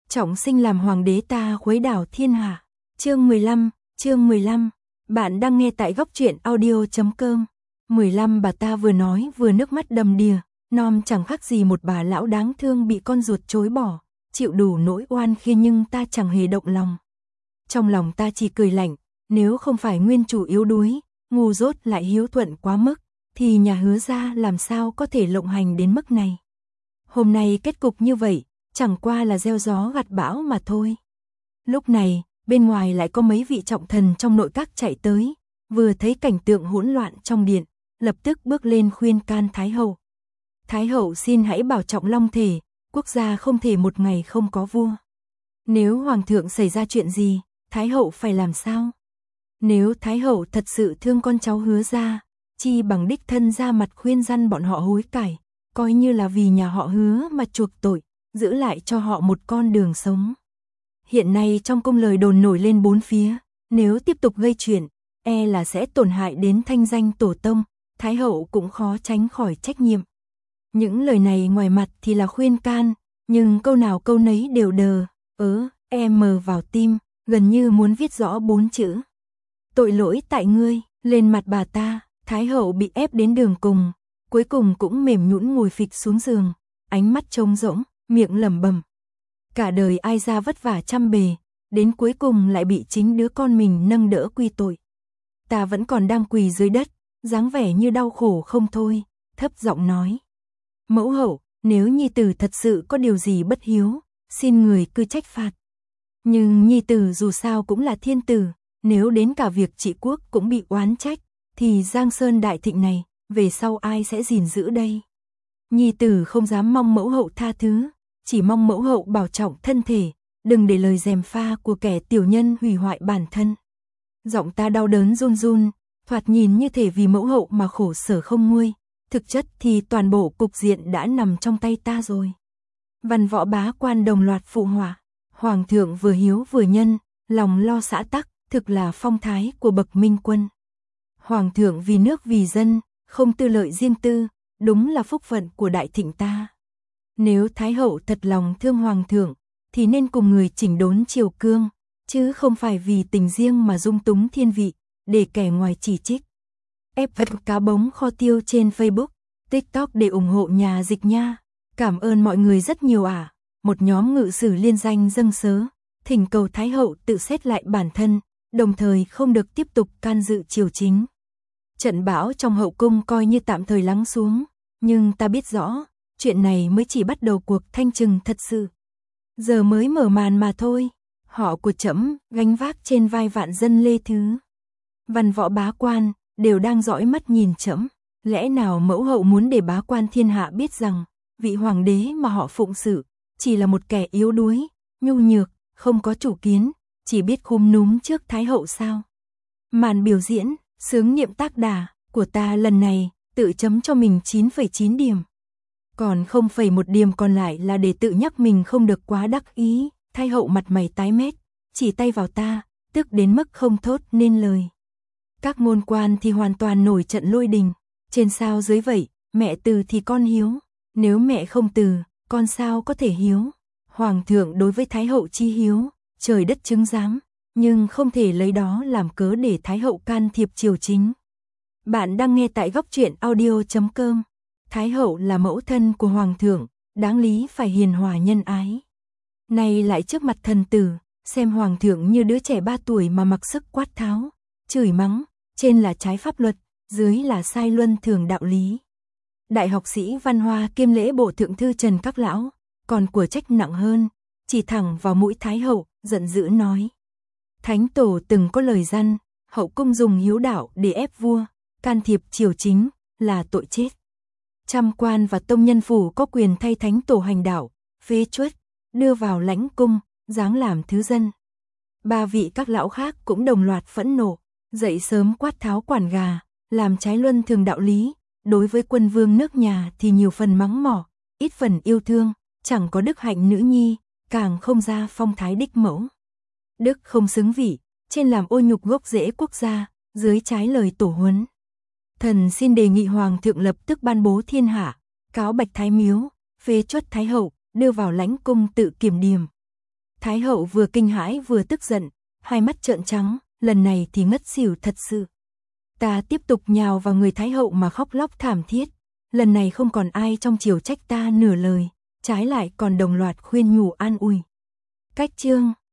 trọng sinh làm hoàng đế ta khuấy đảo thiên hạ. Chương 15, bạn đang nghe tại góc truyện audio.com. 15 bà ta vừa nói vừa nước mắt đầm đìa, nom chẳng khác gì một bà lão đáng thương bị con ruột chối bỏ, chịu đủ nỗi oan khi nhưng ta chẳng hề động lòng. Trong lòng ta chỉ cười lạnh, nếu không phải nguyên chủ yếu đuối, ngu dốt lại hiếu thuận quá mức, thì nhà Hứa gia làm sao có thể lộng hành đến mức này. Hôm nay kết cục như vậy, chẳng qua là gieo gió gặt bão mà thôi. Lúc này, bên ngoài lại có mấy vị trọng thần trong nội các chạy tới, vừa thấy cảnh tượng hỗn loạn trong điện, lập tức bước lên khuyên can Thái hậu. Thái hậu xin hãy bảo trọng long thể, quốc gia không thể một ngày không có vua. Nếu hoàng thượng xảy ra chuyện gì, Thái hậu phải làm sao? Nếu Thái hậu thật sự thương con cháu Hứa gia, chi bằng đích thân ra mặt khuyên răn bọn họ hối cải, coi như là vì nhà họ Hứa mà chuộc tội, giữ lại cho họ một con đường sống. Hiện nay trong cung lời đồn nổi lên bốn phía, nếu tiếp tục gây chuyện, e là sẽ tổn hại đến thanh danh tổ tông, Thái hậu cũng khó tránh khỏi trách nhiệm. Những lời này ngoài mặt thì là khuyên can, nhưng câu nào câu nấy đều đờ, mờ vào tim, gần như muốn viết rõ 4 chữ. Tội lỗi tại ngươi, lên mặt bà ta, Thái hậu bị ép đến đường cùng, cuối cùng cũng mềm nhũn ngồi phịch xuống giường, ánh mắt trống rỗng, miệng lẩm bẩm. Cả đời ai ra vất vả trăm bề, đến cuối cùng lại bị chính đứa con mình nâng đỡ quy tội. Ta vẫn còn đang quỳ dưới đất, dáng vẻ như đau khổ không thôi, thấp giọng nói. Mẫu hậu, nếu nhi tử thật sự có điều gì bất hiếu, xin người cứ trách phạt. Nhưng nhi tử dù sao cũng là thiên tử, nếu đến cả việc trị quốc cũng bị oán trách, thì Giang Sơn đại thịnh này, về sau ai sẽ gìn giữ đây? Nhi tử không dám mong mẫu hậu tha thứ, chỉ mong mẫu hậu bảo trọng thân thể, đừng để lời gièm pha của kẻ tiểu nhân hủy hoại bản thân. Giọng ta đau đớn run run, thoạt nhìn như thể vì mẫu hậu mà khổ sở không nguôi, thực chất thì toàn bộ cục diện đã nằm trong tay ta rồi. Văn võ bá quan đồng loạt phụ họa, hoàng thượng vừa hiếu vừa nhân, lòng lo xã tắc, thực là phong thái của bậc minh quân. Hoàng thượng vì nước vì dân, không tư lợi riêng tư, đúng là phúc phận của đại thịnh ta. Nếu Thái hậu thật lòng thương hoàng thượng, thì nên cùng người chỉnh đốn triều cương, chứ không phải vì tình riêng mà dung túng thiên vị, để kẻ ngoài chỉ trích. Ép vật cá bống kho tiêu trên Facebook, TikTok để ủng hộ nhà dịch nha. Cảm ơn mọi người rất nhiều ạ. Một nhóm ngự sử liên danh dâng sớ, thỉnh cầu Thái hậu tự xét lại bản thân, đồng thời không được tiếp tục can dự triều chính. Trận bão trong hậu cung coi như tạm thời lắng xuống, nhưng ta biết rõ, chuyện này mới chỉ bắt đầu cuộc thanh trừng thật sự. Giờ mới mở màn mà thôi, họ của trẫm gánh vác trên vai vạn dân Lê Thứ. Văn võ bá quan đều đang dõi mắt nhìn trẫm, lẽ nào mẫu hậu muốn để bá quan thiên hạ biết rằng, vị hoàng đế mà họ phụng sự, chỉ là một kẻ yếu đuối, nhu nhược, không có chủ kiến, chỉ biết khúm núm trước Thái hậu sao? Màn biểu diễn, sướng nghiệm tác đà, của ta lần này, tự chấm cho mình 9,9 điểm. Còn 0,1 điểm còn lại là để tự nhắc mình không được quá đắc ý. Thái hậu mặt mày tái mét, chỉ tay vào ta, tức đến mức không thốt nên lời. Các ngôn quan thì hoàn toàn nổi trận lôi đình, trên sao dưới vậy, mẹ từ thì con hiếu, nếu mẹ không từ, con sao có thể hiếu. Hoàng thượng đối với Thái hậu chi hiếu, trời đất chứng giám, nhưng không thể lấy đó làm cớ để Thái hậu can thiệp triều chính. Bạn đang nghe tại góc truyện audio.com. Thái hậu là mẫu thân của hoàng thượng, đáng lý phải hiền hòa nhân ái. Nay lại trước mặt thần tử, xem hoàng thượng như đứa trẻ 3 tuổi mà mặc sức quát tháo, chửi mắng, trên là trái pháp luật, dưới là sai luân thường đạo lý. Đại học sĩ văn hoa kiêm lễ bộ thượng thư Trần Các Lão, còn của trách nặng hơn, chỉ thẳng vào mũi Thái hậu, giận dữ nói. Thánh tổ từng có lời răn, hậu cung dùng hiếu đạo để ép vua, can thiệp triều chính, là tội chết. Trăm quan và tông nhân phủ có quyền thay thánh tổ hành đạo, phế truất, đưa vào lãnh cung, giáng làm thứ dân. 3 vị các lão khác cũng đồng loạt phẫn nộ, dậy sớm quát tháo quản gà, làm trái luân thường đạo lý, đối với quân vương nước nhà thì nhiều phần mắng mỏ, ít phần yêu thương, chẳng có đức hạnh nữ nhi, càng không ra phong thái đích mẫu. Đức không xứng vị, trên làm ô nhục gốc rễ quốc gia, dưới trái lời tổ huấn. Thần xin đề nghị hoàng thượng lập tức ban bố thiên hạ, cáo bạch thái miếu, phế truất thái hậu, đưa vào lãnh cung tự kiểm điểm. Thái hậu vừa kinh hãi vừa tức giận, hai mắt trợn trắng, lần này thì ngất xỉu thật sự. Ta tiếp tục nhào vào người Thái hậu mà khóc lóc thảm thiết. Lần này không còn ai trong triều trách ta nửa lời, trái lại còn đồng loạt khuyên nhủ an ủi. Cách chương